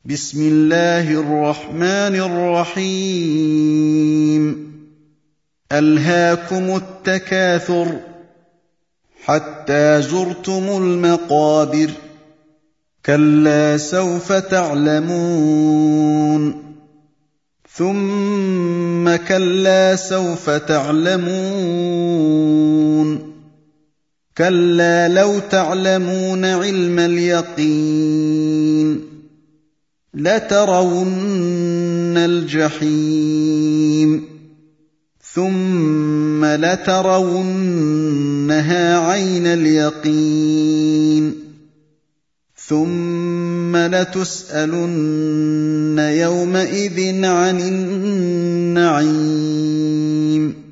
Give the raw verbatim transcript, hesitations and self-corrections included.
بسم الله الرحمن الرحيم ألهاكم التكاثر حتى زرتم المقابر كلا سوف تعلمون ثم كلا سوف تعلمون كلا لو تعلمون علم اليقين لترون الجحيم ثم لترونها عين اليقين ثم لتسألن يومئذ عن النعيم